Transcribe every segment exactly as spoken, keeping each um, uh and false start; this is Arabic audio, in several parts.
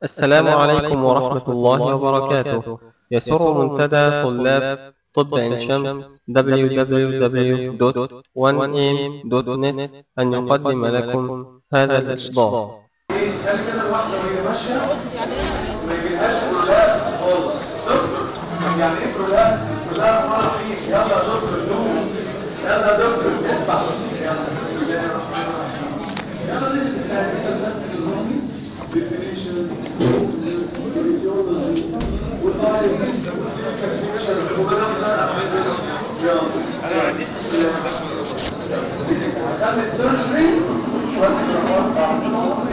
السلام عليكم ورحمة الله وبركاته. يسر منتدى طلاب طب عين شمس دبليو دبليو دبليو دوت وان إيه إم دوت نت أن يقدم لكم هذا الإصدار. قال كده الواحده وهي ماشيه ما يجيلهاش برولابس خالص. دكتور يعني ايه برولابس؟ بسم الله الرحمن الرحيم. يلا يا دكتور دوس، يلا يا دكتور اطلع، يلا بسم الله الرحمن الرحيم. يلا نبدا الحاجه بس بالظبط ديفينيشن والفيزيولوجي والبايوكيمستري والكالكوليشن يلا انا ما عنديش مشكله هكمل السيرجري شويه جرامات بعض.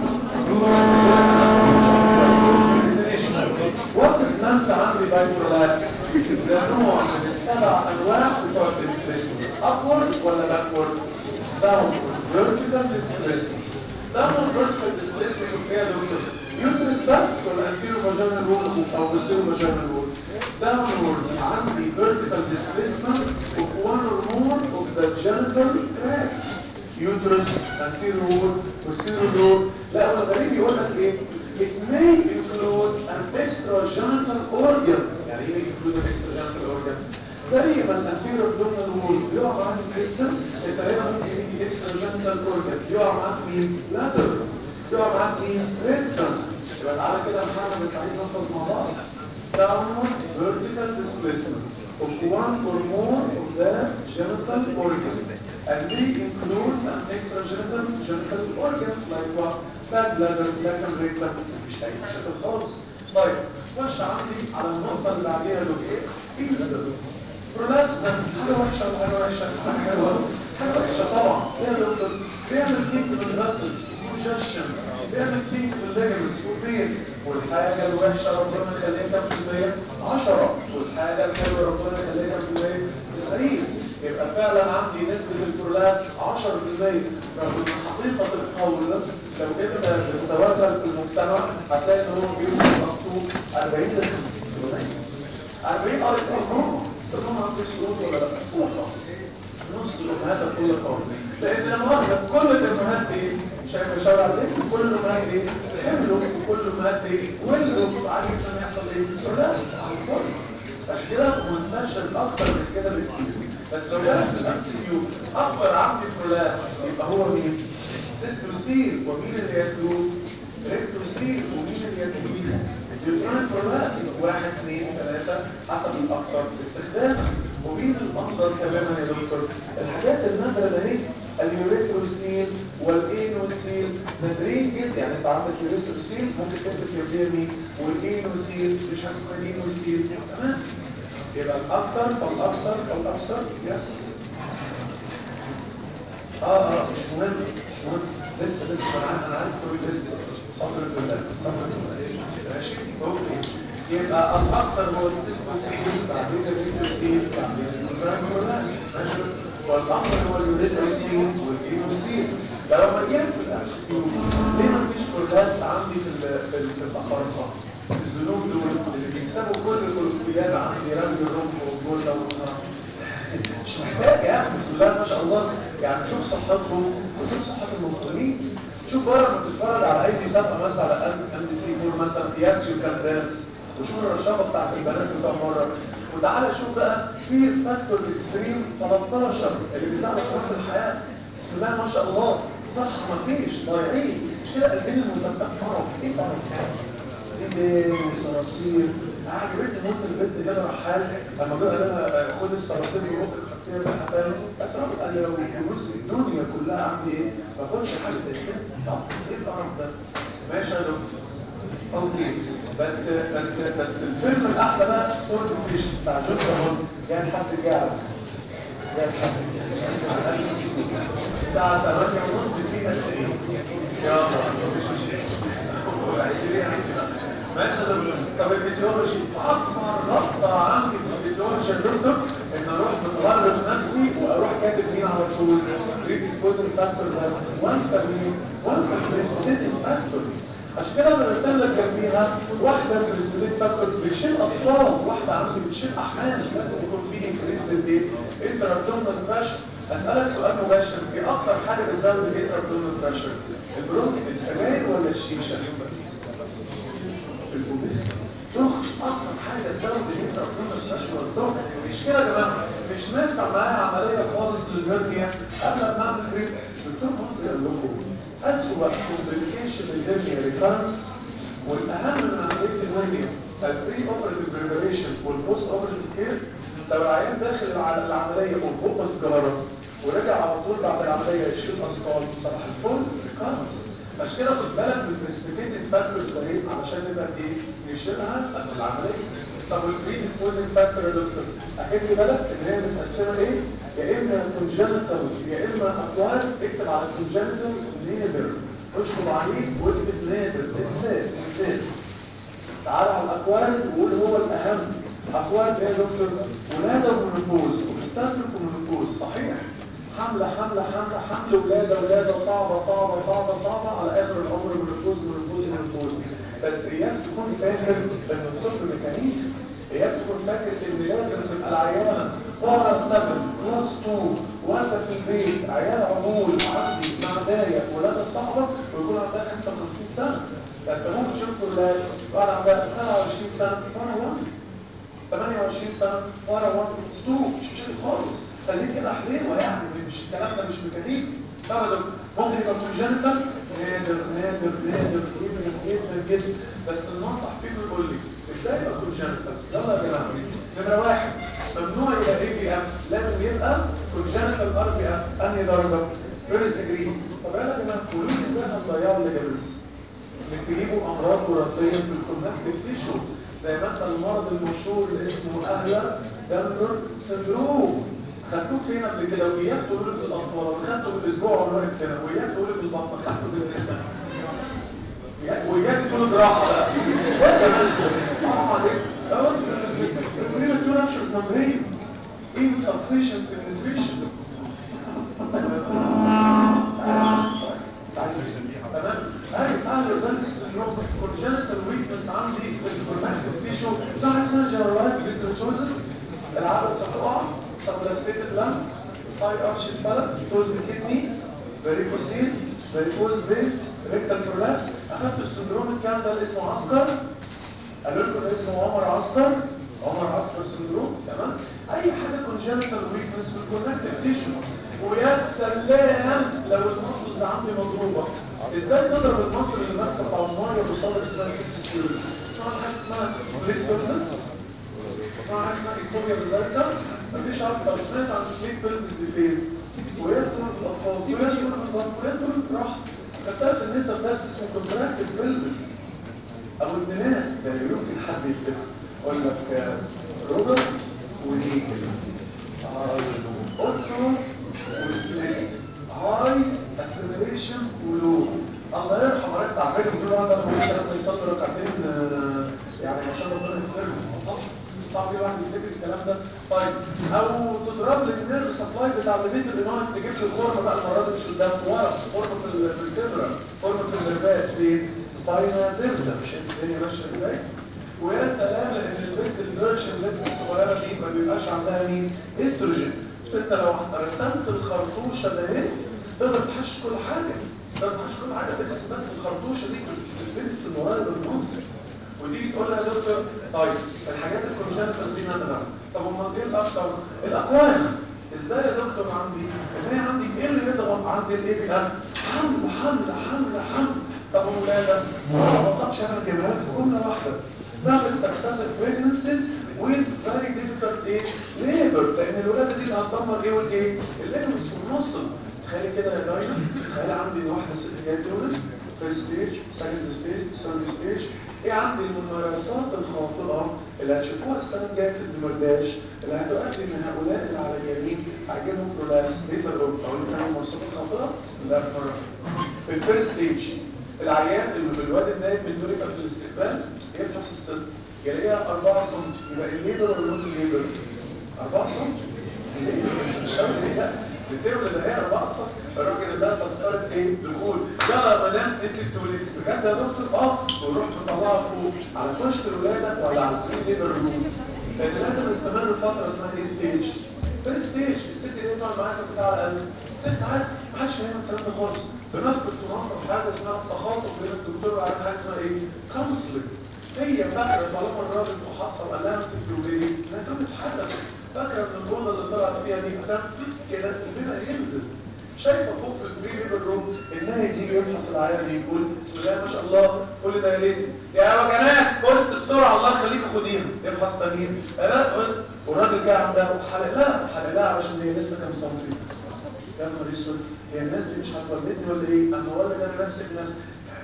What is non-boundary biprolapse? ده نوع من السبع انواع بتوع الديسبليسمنت. upward ولا backward؟ downward vertical displacement. downward vertical displacement ايه يا دكتور؟ uterus بس ولا anterior vaginal wall او posterior vaginal wall؟ downward عندي vertical displacement of one or more of the genital tract. uterus anterior wall posterior wall. لا هو غريب يقول لك ايه؟ it may include an extragenital organ. يعني ايه include an extragenital organ؟ زي ما الانتيريور abdominal wall بيقع معاك الكريستال، انت هنا ممكن يجي extragenital organ يقع معاك مين؟ bladder، يقع معاك مين؟ rectum. يبقى تعالى كده محمد وسعيد نوصل مع بعض. downward vertical displacement of one or more of the genital organs and may include an extragenital genital organ like what? fat bladder, rectum, rectum. مش اي مشاكل خالص. طيب خش عندي على النقطة اللي بعديها لو ايه؟ incidence. prolapse ده حاجة وحشة ولا حاجة وحشة؟ حاجة حلوة؟ حاجة وحشة طبعا. ايه يا دكتور؟ بيعمل كيك بالفاسلز congestion، بيعمل كيك بالليجمنتس وبين. والحاجة الوحشة ربنا يخليها كام في المية؟ عشرة. والحاجة الحلوة ربنا يخليها كام في المية؟ تسعين. يبقى فعلا عندي نسبة البرولابس عشرة في المية. رغم ان حقيقة القول لو جبنا بالتواتر في المجتمع هتلاقي ان هو بيوصل مكتوب أربعين ل خمسين في المية. أربعين اه يسمعوا سمعوا ما عندكش صوت ولا لا؟ ولا خالص. نص الامهات كل قول. لان المؤاخذة كل الامهات دي شايف اشاور عليك كل الامهات دي حملوا وكل الامهات دي ولدوا عادي جدا يحصل ايه؟ برولابس على الكل. عشان كده منتشر اكتر من كده بكتير. بس لو جالك في الام سي كيو اكتر عندي برولابس يبقى هو مين؟ سيستوسيل. ومين اللي يتلوه؟ ريكتوسيل. ومين اللي يتلوه؟ اليوترونيك برولابس. واحد اثنين ثلاثة حسب الاكثر استخداما. ومين الافضل تماما يا دكتور؟ الحاجات النادرة ده اهي اليوريثروسيل والانوسيل نادرين جدا. يعني انت عندك يوريثروسيل ممكن تكتب جنبيها مين؟ والانوسيل مش حاجه اسمها انوسيل. تمام. يبقى الاكثر فالاكثر فالاكثر يس. اه اه مش مهم مش مهم لسه لسه انا عارف انا عارف كل لسه صبر بالله صبر بالله. ماشي اوكي. يبقى الاكثر هو السيستوسيل بعدين الريتروسيل بعدين البرانكولاس. ماشي. والأمر هو اليوريثروسيل والإينوسيل. لو لما جينا في الأم سي كيو ليه ما فيش برولابس عندي في في في الأقارصة؟ الذنوب دول اللي بيكسبوا كل الأولمبياد عندي رمي الرمح والجولة والنار. مش محتاج يعني بسم الله ما شاء الله. يعني شوف صحتهم وشوف صحة المصريين. شوف بره لما بتتفرج على أي مسابقة مثلا على ام دي سي فور مثلا ياسيو كان دانس وشوف الرشاقة بتاعت البنات بتوع بره. وتعالى شوف بقى في فاكتور اكستريم ثلاثتاشر اللي بيساعدك في الحياه. بسم الله ما شاء الله. صح مفيش ضايعين. مش كده قلبين المسابقات قرف. ايه قرف؟ ايه وصراصير. عجبتني موت البنت جابها رحال لما جه قال لها خد الصراصير بروحك خدتيها بقى حفال. بس رغم قال لي لو فلوس الدنيا كلها عندي ايه ما اخدش حاجه زي كده. طب ايه القرف ده؟ ماشي يا دكتور. اوكي. بس بس بس الفيلم الاحلى بقى صورة الفيش بتاع جون ترافولتا. جاي لحد الجاعة جاي لحد الجاعة الساعة ثمانية ونص دقيقة تسعين. يلا مفيش مشكلة عايزين ماشي يا دكتور. طب الفيديولوجي اكبر رابطة عندي في الفيديولوجي يا دكتور ان اروح متغرب نفسي واروح كاتب مين على طول؟ بريديسبوزنج فاكتور بس وانسى مين؟ وانسى البريسبوزنج فاكتور. عشان كده انا برسم لك جنبيها واحده بريسبوزنج فاكتور بتشيل اطفال، واحده عندي بتشيل احمال. لازم يكون في انكريز للايه؟ انتر ابدومينال بريشر. اسالك سؤال مباشر، ايه اكتر حاجه بتزود الانتر ابدومينال بريشر؟ البرونك السجاير ولا الشيشه؟ تزود الهيدرا كنا ماشي وقتهم مش كده يا جماعه مش نافع معايا عمليه خالص للهرنيا قبل ما اعمل بريك الدكتور ممكن يقول لكم اسوء كومبليكيشن للهرنيا ريكارنس والاهم من عمليه الهرنيا البري اوبريتيف بريبريشن والبوست اوبريتيف كير لو العيان داخل العمليه وفوق السجاره ورجع على طول بعد العمليه يشيل اثقال صباح الفل ريكارنس عشان كده خد بالك من البريسبيتيف فاكتورز ده علشان نبقى ايه نشيلها قبل العمليه. طب والبري ديسبوزنج فاكتور يا دكتور اخد بالك ان هي متقسمه ايه يا اما كونجنتال يا اما اكوار اكتب على الكونجنتال نيدر اشطب عليه واكتب نادر انسان انسان تعالى على الاكوار وقول هو الاهم اكوار ايه يا دكتور ولاده ومنوبوز ومستنتج ومنوبوز صحيح حملة حملة حملة حمل ولادة ولادة صعبة صعبة صعبة صعبة على آخر العمر من الفوز من الفوز من الفوز بس إياك تكون فاكر إن الطب ميكانيكي إياك تكون فاكر إن لازم تبقى العيانة فورا سبب كلاس اتنين وأنت في البيت عيال عمول عندي معداية ولادة صعبة ويكون عندها خمسة وخمسين سنة فأنت ممكن تشوف ولاد وأنا عندها سبعة وعشرين سنة وأنا واحد ثمانية وعشرين سنة وأنا واحد ستوب مش مشكلة خالص خليك كده حلوة يعني مش الكلام ده مش ميكانيكي ابدا ممكن يبقى كونجنتال نادر نادر نادر جدا جدا جدا بس النصح فيه بيقول لي ازاي يبقى كونجنتال يلا يا جماعه نمره واحد ممنوع يبقى اي بي اف لازم يبقى كونجنتال ار بي اف انهي درجه فيرست ديجري طب يلا يا جماعه قولوا لي ازاي هنضيعوا الليجمنتس اللي بيجيبوا امراض وراثيه في الكونكتيف تيشو زي مثلا المرض المشهور اللي اسمه اهلا دامبر سندروم خدتوه فين قبل كده وإياك تقولوا في الأطفال خدته بالأسبوع والله السنة وإياك تقولوا في البطن خدته بالسنة وإياك تقولوا جراحة بقى وإنت منزل حرام عليك أقول البريمة تقول أمشي التمرين insufficient nutrition تمام أي أهل البلد اليوم congenital weakness عندي في الكونكتيف تيشو صح اسمها generalized dysostosis العدد ستقع subluxated lungs high arch الفلك closed kidney varicocele varicose veins rectal prolapse أخذت السندروم الكلام ده اللي اسمه عسكر قالوا لكم ده اسمه عمر عسكر عمر عسكر سندروم تمام أي حاجة congenital weakness في الكونكتيف تيشو ويا سلام لو المصلز عندي مضروبة ازاي تضرب المصل اللي ماسكه بتاع الميه بصدر اسمها سكس كيلوز اسمها حاجه اسمها سبليت بيلبس اسمها حاجه اسمها اكتوبيا بالذات مفيش عارف لو سمعت عن سبليت بيلبس دي فين وهي طول الاطفال وهي طول الاطفال وهي طول الراحه خدتها في النساء بتاعت اسمه كونتراكتيف بيلبس ابو الدماغ ده يمكن حد يكتبها اقول لك روبرت ونيكل اوتو وسبليت هاي اسيميليشن ولو الله يرحم ركع عمال يقول له انا مش قادر يصلي ركعتين يعني عشان ربنا يغفر له صعب الواحد يفتكر الكلام ده طيب او تضرب لي النيرف سبلاي بتاع البيت الانوان تجيب لي الخرم بقى المره دي مش قدام ورا خرم في الفيرتبرا خرم في النيرفات في سباينا ديرتا مش الدنيا ماشيه ازاي ويا سلام لان البنت الفيرجن لسه الصغيره دي ما بيبقاش عندها مين استروجين انت لو رسمت الخرطوشه ده اهي تقدر تحش كل حاجه تقدر تحش كل حاجه ترسم بس الخرطوشه دي بتلبس الموارد بالنص ودي تقول لها يا دكتور طيب الحاجات الكونجنتال دي مثلا طب امال ايه الاكثر الاقوال ازاي يا دكتور عندي ان هي عندي ايه اللي يضغط عندي الايه بي ام حمل حمل حمل حمل طب ولاده ما بصحش انا كمان في جمله واحده بعمل successive pregnancies with very difficult ايه labor لان الولاده دي هتدمر ايه والايه الليجمنتس والمصل تخيل كده يا دايما تخيل عندي واحده ست جايه تولد فيرست ستيج سكند ستيج ثيرد ستيج ايه عندي الممارسات الخاطئه اللي هتشوفوها السنه الجايه في الدمرداش اللي هتؤدي من هؤلاء اللي على اليمين هيجيبهم برولابس ليتر اوف اقول لكم ايه الممارسات الخاطئه بسم الله الرحمن الرحيم في الفيرست ستيج العيان اللي بالواد النايم من دول يبقى في الاستقبال يفحص الست يلاقيها أربعة سنتي يبقى الليبر ولا نوت الليبر أربعة سنتي الليبر مش قوي ليه لا بتولد هي أربعة سنتي الراجل ده تذكرت ايه بيقول يلا يا مدام انت بتولدي بجد يا دكتور اه ويروح مطلعها فوق على كشك الولاده ولا على الفري ليبر روم لان لازم نستمر فتره اسمها ايه ستيج فين ستيج الست دي تقعد معاك كام ساعه على الاقل ست ساعات ما حدش فاهم الكلام ده خالص بنذكر في مصر حاجه اسمها التخاطب بين الدكتور وعلى حاجه اسمها ايه كونسلنج هي فاكره طالما الراجل محصل قال لها انت وليه؟ انها تقوم تتحرك. فاكره ان الاوضه اللي طلعت فيها دي هتعمل كده البيبي هينزل. شايفه فوق في البري ليبر روم النايم يجي يفحص العيان يقول بسم الله ما شاء الله كل ده ليه؟ يا وجنات كرس بسرعه الله يخليك خديهم يفحص تانيين. لا والراجل جاي عندها حلق لا حلق لها عشان هي لسه كام سنتي. يا نهار اسود هي الناس دي مش هتولدني ولا ايه؟ انا هولد انا نفسي بنفسي.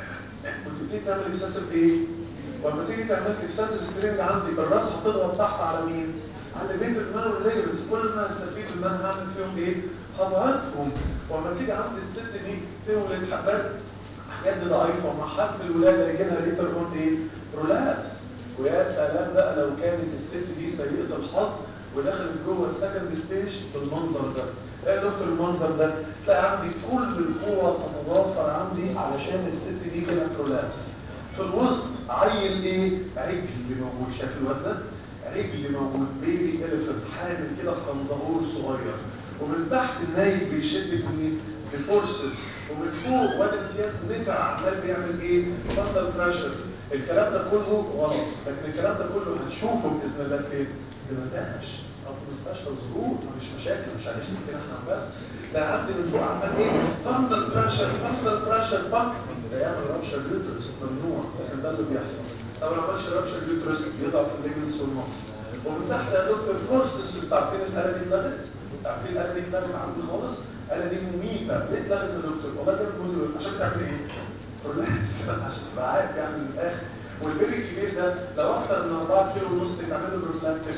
كنت بتيجي تعمل اكسسيف ايه؟ ولما تيجي تعمل اكسسيف سترينج عندي الراس هتضغط تحت على مين؟ على بيت المال والليجرز. كل ما استفيد ان انا هعمل فيهم ايه؟ هضغطهم. ولما تيجي عند الست دي تولد حبات حاجات دي ضعيفه ومع حسب الولاده يجي لها ليتر اون ايه؟ برولابس. ويا سلام بقى لو كانت الست دي سيئه الحظ ودخلت جوه السكند ستيج بالمنظر ده. ايه يا دكتور المنظر ده؟ تلاقي عندي كل القوه تتضافر عندي علشان الست دي كده برولابس. في الوسط عيل ايه؟ عجل موجود. شايف الواد ده؟ عجل موجود بيبي اليفنت حامل كده في خنزقور صغير. ومن تحت النايم بيشد من الفورسز ومن فوق واد امتياز نتع عمال بيعمل ايه؟ فاندر بريشر. الكلام ده كله غلط، لكن الكلام ده كله هنشوفه باذن الله فين؟ في المداش او في مستشفى الظهور. مفيش مشاكل مش هنشتكي كده احنا بس. لا عندي من فوق عمال ايه؟ فاندر بريشر فاندر بريشر فاندر ده يعمل رابشر يوترس ممنوع، لكن ده اللي بيحصل. لو ما عملش رابشر يوترس بيضعف الليجمنتس والمصل. ومن تحت يا دكتور فورسز. انتوا عارفين الاله دي اتلغت؟ عارفين الاله دي اتلغت عندي خالص؟ الاله دي مميته. ليه اتلغت يا دكتور؟ والله كانت موديل عشان تعمل ايه؟ برولابس عشان تبقى عارف يعني من الاخر. والبيبي الكبير ده لو اكتر من أربعة كيلو ونص تعمل له بروفلاكتيك.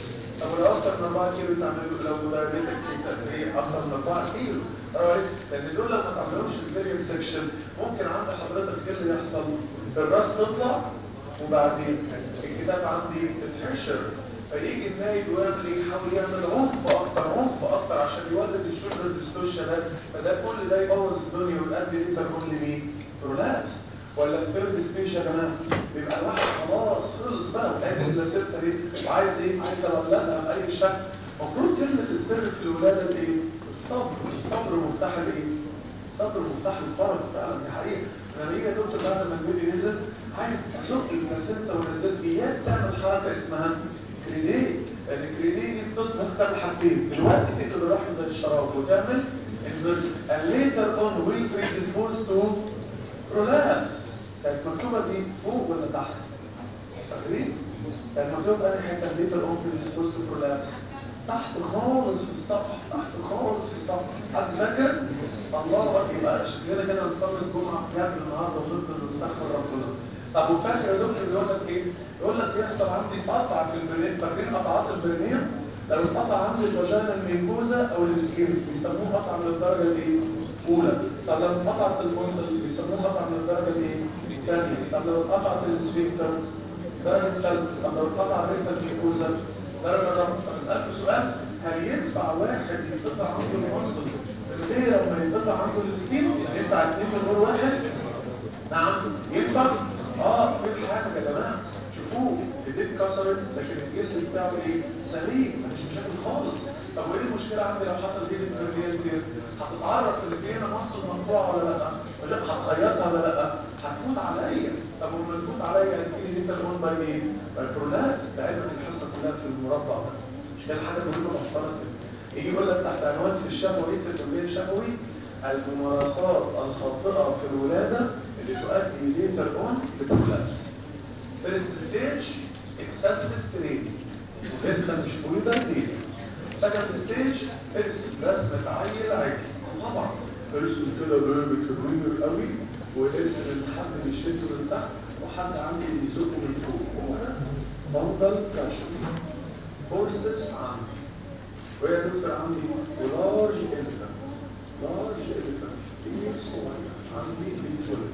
طب لو اكتر من أربعة كيلو تعمل له لو دايابيتك ايه اكتر من أربعة كيلو. رايت؟ لان دول لو ما تعملهمش الفيريال سكشن ممكن عند حضرتك ايه اللي يحصل؟ الراس تطلع وبعدين الكتاب عندي تتحشر. فيجي النايب ويعمل ايه؟ يحاول يعمل عنف اكتر عنف اكتر عشان يولد الشولدر ديستورشن ده. فده كل ده يبوظ الدنيا ويؤدي ليه تكون لمين؟ برولابس. ولا الثيرد ستيج يا جماعه بيبقى الواحد خلاص خلص بقى وقادر اللاسيتا دي وعايز ايه؟ عايز اولدها باي شكل. المفروض كلمه السر في الولاده ايه؟ الصبر. الصبر مفتاح الايه؟ الصبر مفتاح الفرج. فعلا دي حقيقه. لما يجي يا دكتور مثلا لما البيبي نزل عايز ازق اللاسيتا ونزلت اياك تعمل حركه اسمها كريدي. لان الكريدي دي بتطلق تعمل حاجتين. دلوقتي تقتل الرحم زي الشراب وتعمل and later on will predispose to prolapse. كانت مكتوبه دي فوق ولا تحت؟ فاكرين؟ كانت مكتوبه انا حته later on predispose to prolapse تحت خالص في السطح. تحت خالص في السطح. حد فاكر؟ الله اكبر. يبقى شكلنا كده نصلي الجمعه بجد النهارده ونفضل نستغفر ربنا. طب وفاكر يا دكتور بيقول لك ايه؟ يقول لك يحصل عندي قطع في البرين. فاكرين قطعات البرينيه؟ لو اتقطع عندي الفاجينا الميكوزا او السكين بيسموه قطع من الدرجه الايه؟ الاولى. طب لو اتقطعت المصل بيسموه قطع من الدرجه الايه؟ الثانيه. طب لو اتقطعت السفنكتر درجه ثالثه. طب لو اتقطع الريكتال الميكوزا درجه رابعه. فبسالكوا سؤال، هل ينفع واحد يتقطع عنده المصل من غير ما يتقطع عنده السكين؟ يعني ينفع اثنين من غير واحد؟ نعم ينفع؟ اه في حاجه يا جماعه شوفوه ايديه اتكسرت لكن الجلد بتاعه ايه؟ سليم مفيش مشاكل خالص. طب وايه المشكله عندي لو حصل ايه بالبريليانتير؟ هتتعرف اللي فينا مصل مقطوعه ولا لا؟ هتخيطها ولا لا؟ هتفوت عليا. طب ولما تفوت عليا هتجيلي انت الاون باي ايه؟ باي برولابس. ده علم الحصه كلها في المربع ده. مش كده حاجه مهمه محترمه كده. يجي يقول لك تحت عنوان في الشفوي في الكليه الشفوي الممارسات الخاطئه في الولاده اللي تؤدي ليتر اون لبرولابس. فيرست ستيج اكسسيف سترين لسه مش بويضه ليه. سكند ستيج ارسم رسمه عيل عيل. طبعا ارسم كده بيبي كبير قوي وارسم ان حد بيشده من تحت وحد عندي بيزقه من فوق. هو ده بندل بريشر. فورسبس عندي ويا دكتور عندي ولارج اليفنت. لارج اليفنت كبير صغير عندي بيتولد.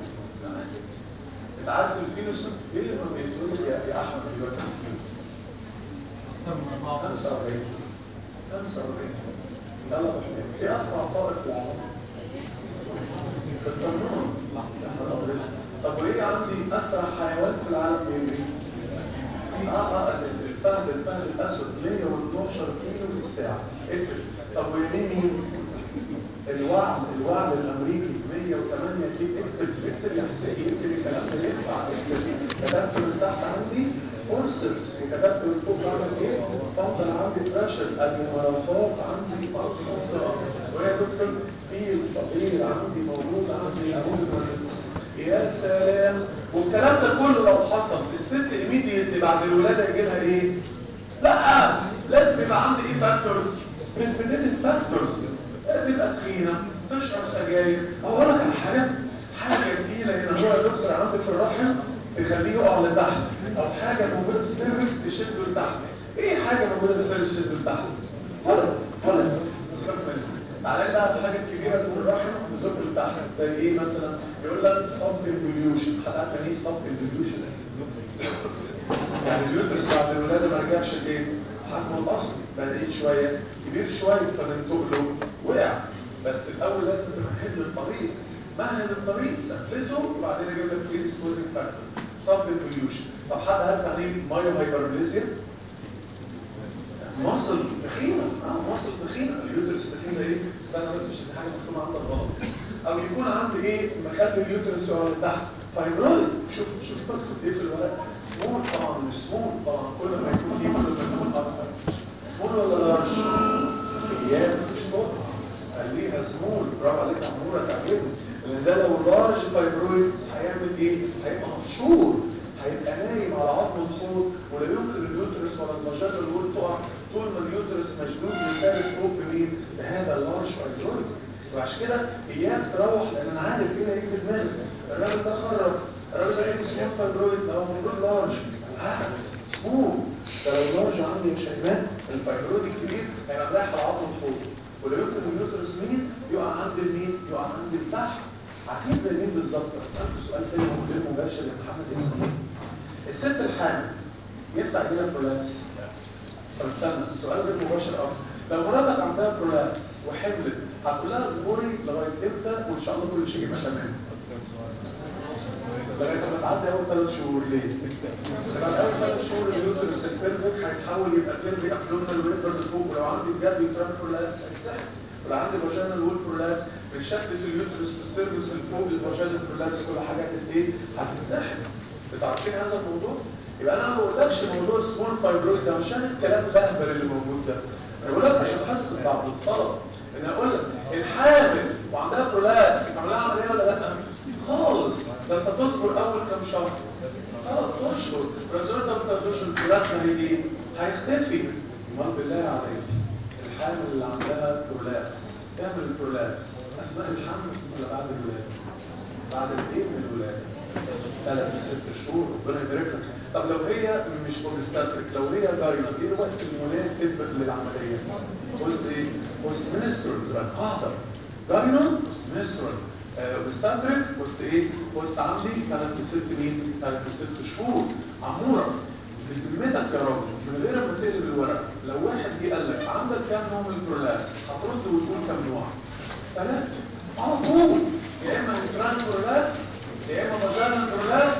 انت عارف الفينوس ايه اللي ما بيتولد يا يا احمد دلوقتي؟ خمسة وأربعين خمسة وأربعين يلا بحمد. ايه اسرع طائر في العالم؟ الطنان. طب وايه عندي اسرع حيوان في العالم بيجري؟ اه اه الفهد الفهد الاسود مية واتناشر كيلو في الساعه. اقفل. طب ويمين الوعد الوعد الامريكي مية وتمانية كيلو. اكتب اكتب يا حسين اكتب الكلام ده ينفع. اكتب كتبت من تحت عندي فورسبس، وكتبت من فوق بعمل ايه؟ افضل عندي بريشر، الممارسات عندي مضغوطه، ويا دكتور في صغير عندي موجود عندي اقول يا سلام. والكلام ده كله لو حصل الست ايميديتلي بعد الولاده يجي لها ايه؟ لا، لازم يبقى عندي ايه فاكتورز؟ بريسبيتيتد فاكتورز. تبقى تخينه، تشرب سجاير، اقول لك على حاجه حاجه تقيله هنا هو يا دكتور عندي في الرحم تخليه يقع لتحت، او حاجه موجوده في السيرفكس تشده لتحت. ايه حاجه موجوده في السيرفكس تشده لتحت؟ ولا ولا تعالى بقى الحاجه الكبيره اللي في الرحم تزق لتحت زي ايه مثلا؟ يقول لك سب انفوليوشن. حد عارف يعني ايه سب انفوليوشن؟ يعني اليوترس بعد الولاده ما رجعش لايه؟ حجمه الاصلي، بقى ايه شويه كبير شويه، فبنتقل له وقع. بس الاول لازم تمهد الطريق، مهد الطريق ثبته وبعدين اجيب لك ايه ديسبوزنج فاكتور سب انفوليوشن. طب حد عارف يعني ايه مايو هايبربليزيا؟ مصل تخينه، اه مصل تخينه، اليوترس تخينه ايه؟ استنى بس مش دي حاجه مكتوبه عندك غلط. او يكون عندي ايه مخلي اليوترس يقع لتحت فايبرويد. شوف شوف بكتب ايه في الورق؟ سمول طبعا مش سمول طبعا، كل ما يكون ايه كل ما يكون اكتر. سمول ولا لارج؟ ايام مش طبعا خليها سمول. برافو عليك يا عموره تعجبني. لان ده لو لارج فايبرويد هيعمل ايه؟ هيبقى محشور، هيبقى نايم على عظم الحوض ولا يمكن اليوترس ولا المجال الول تقع طول ما اليوترس مشدود لثابت فوق بمين؟ بهذا اللارج فايبرويد. وعشان كده اياك تروح، لان انا عارف ايه اللي هيجي دماغك. الراجل ده خرج، الراجل ده عنده سمول فايبرويد، ده هو المفروض لارج. بالعكس سمول. ده لو لارج عندي يا شيماء الفايبرويد الكبير هيبقى رايح على عظم الحوض ولا يمكن اليوترس مين؟ يقع عند المين؟ يقع عند التحت. عارفين زي مين بالظبط؟ اسالك سؤال تاني غير مباشر يا محمد ياسين. الست الحامل ينفع يجيلها برولابس؟ طب استنى السؤال غير مباشر اكتر. لو مراتك عندها برولابس وحملت هتقول لها اصبري لغايه امتى وان شاء الله كل شيء يبقى تمام؟ لغايه ما تعدي اول ثلاث شهور. ليه؟ لغايه اول ثلاث شهور اليوترس البيرفكت هيتحول يبقى بيرفي ابدومينال ويقدر لفوق، ولو عندي بجد يوتران برولابس هيتسحب، ولو عندي فاجينال وول برولابس من شكله اليوترس والسيرفس الفوق الفاجينال برولابس كل حاجه ايه؟ هتتسحب. انتوا عارفين هذا الموضوع؟ يبقى انا ما بقولكش موضوع سمول فايبرويد ده عشان الكلام الاهبل اللي موجود ده، انا بقول لك عشان احس بعض الصلاه ان اقول لك الحامل وعندها برولابس عملها عمليه ولا لا؟ خالص. ده انت تصبر اول كام شهر، ثلاث اشهر، الرسول ده ثلاث اشهر البرولابس هيجي هيختفي. امال بالله عليك الحامل اللي عندها برولابس تعمل البرولابس اثناء الحمل ولا بعد الولاده؟ بعد الايه من الولاده؟ ثلاث ست شهور ربنا يبارك لك. طب لو هي مش اوبستاتريك، لو هي دايما ايه وقت المناسب للعمليه؟ بوست ايه؟ بوست منسترال. تبقى قاعده دايما بوست منسترال، اوبستاتريك بوست ايه؟ بوست عندي ثلاث ست مين؟ ثلاث ست شهور. عموره بذمتك يا راجل من غير ما تقلب الورق، لو واحد جه قال لك عندك كام نوع من البرولابس هترد وتقول كام نوع؟ ثلاثه على طول. يا اما انتران برولابس، يا اما فاجينال برولابس،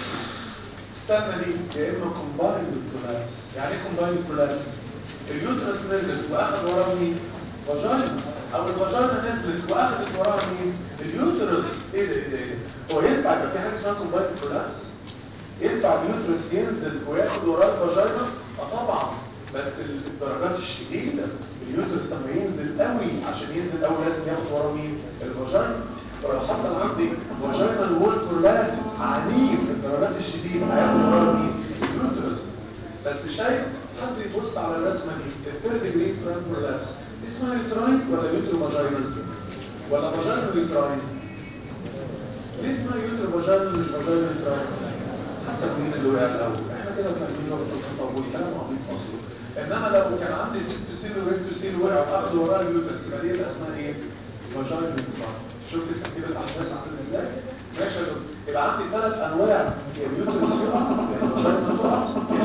استنى دي، يا اما كومبايند برولابس. يعني ايه كومبايند برولابس؟ اليوترس نزل واخد وراه مين؟ فاجينا، او الفاجينا نزلت واخدت وراها مين؟ اليوترس. ايه ده ايه ده ايه ده؟ هو ينفع يبقى في حاجه اسمها كومبايند برولابس؟ ينفع اليوترس ينزل وياخد وراه الفاجينا؟ اه طبعا، بس الدرجات الشديده. اليوترس لما ينزل قوي عشان ينزل قوي لازم ياخد وراه مين؟ الفاجينا. ولو حصل عندي فاجينال وول برولابس عنيف الدرجات الشديده هياخد وراه مين؟ اليوترس. بس شايف حد يبص على الرسمه دي الثيرد جريد تران برولابس اسمها يوتراين ولا يوترو فاجينال؟ ولا فاجينال يوتراين؟ ليه اسمها يوترو فاجينال مش فاجينال يوتراين؟ حسب مين اللي وقع الاول. احنا كده فاهمين نقطه التطور كلام عبيط اصلا. انما لو كان عندي سيستوسيل وريكتوسيل وقع واخد وراه اليوترس يبقى دي اسمها ايه؟ فاجينال يوتراين. شفت ترتيب الاحداث عامل ازاي؟ ماشي يا دكتور. يبقى عندي ثلاث انواع يا اليوترس يقع يا الفاجينا تقع يا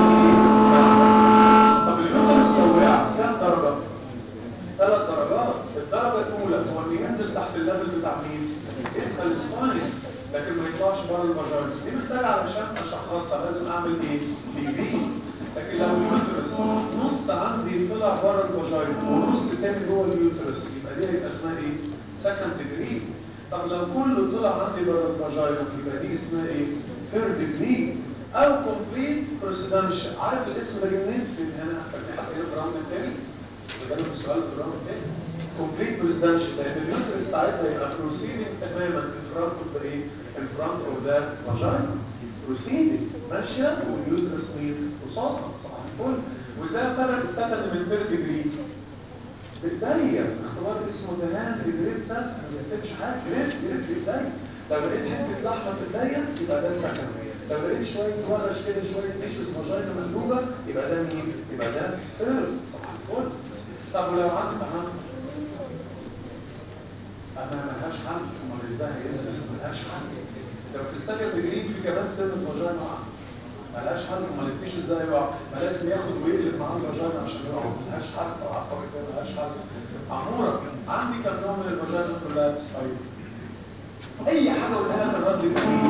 طب اليوترس لو وقع كام درجه؟ ثلاث درجات. الدرجه الاولى هو ان ينزل تحت الليفل بتاع مين؟ اسال سباين، لكن ما يطلعش بره الفاجينا. دي محتاجه علشان اشخصها لازم اعمل ايه؟ بي بي. لكن لو اليوترس نص عندي طلع بره الفاجينا ونص تاني جوه اليوترس يبقى دي هيبقى اسمها ايه؟ سكند ديجري. طب لو كله طلع عندي بره الفاجينا يبقى دي اسمها ايه؟ ثيرد ديجري او كومبليت بريسيدنشال. عارف الاسم ده جه منين؟ في هنا في حد هنا في الراوند الثاني جالهم السؤال في الراوند الثاني كومبليت بريسيدنشال، لان اليوترس ساعتها يبقى بروسيدنج تماما ان فرونت اوف ذا ايه؟ ان فرونت اوف ذا فاجينا، بروسيدنج ماشيه واليوترس مين؟ قصادها صباح الفل. وازاي فرق السكند من ثيرد ديجري؟ بالداية اختبار اسمه دهان جريد تاس، ما بيكتبش حاجه، جريد جريد بالداية. لو لقيت حته لحمه في الداية يبقى ده سكند، لو لقيت شويه ورش كده شويه تيشوز فاجينا مندوبه يبقى ده مين؟ يبقى ده ثيرد صباح الفل. طب ولو عندي عم اما ملهاش حل، امال ازاي هينزل؟ ملهاش حل. لو في السكند جريد في كمان سن فاجينا وعم ملهاش حل، امال التيشو ازاي يقع؟ ما لازم ياخد ويقلب معاه الفاجينا عشان يقع، ملهاش حل. او عقبه كده ملهاش حل. عموره عندي كم نوع من الفاجينا كلها بتصير؟ اي حاجه قلنا لك الرد الجديد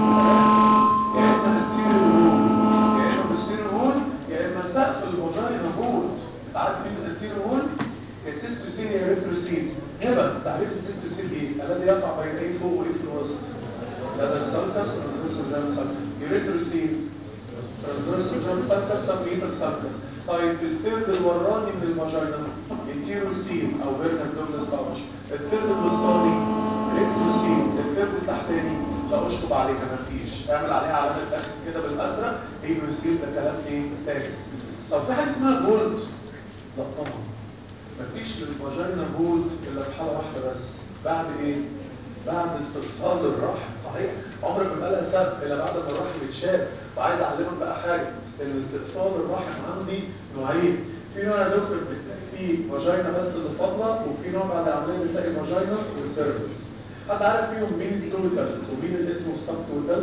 يا اما التيرو هول يا اما التيرو هول يا اما سقف الفاجينا هول. انت عارف مين التيرو هول؟ السيستوسين يا ريتروسين. هبه تعريف السيستوسين ايه؟ الذي يقع بين ايه فوق وايه في الوسط؟ هذا السالكس والريتروسين سالكس. يوريتروسين ترانسفيرسال سالكس سبميتال سالكس. طيب الثيرد الوراني من الفاجينا التيروسين او فيرنال دوجلاس باوش. الثيرد الوسطاني ريتروسين. الثيرد التحتاني لا اشطب عليها ما فيش، اعمل عليها علامه اكس كده بالازرق هيدروسين. ده كلام ايه؟ تاكس. طب في حاجه اسمها جولد؟ لا طبعا مفيش للفاجينا جولد الا في حاله واحده بس. بعد ايه؟ بعد استئصال الرحم. صحيح عمرك ما بقى لها سبب الا بعد ما الرحم يتشال. وعايز اعلمك بقى حاجه ان استئصال الرحم عندي نوعين. في نوع يا دكتور بتلاقي فيه فاجينا بس اللي فاضله، وفي نوع بعد العمليه بتلاقي فاجينا والسيرفكس. حد عارف فيهم مين التوتال ومين اللي اسمه السب توتال؟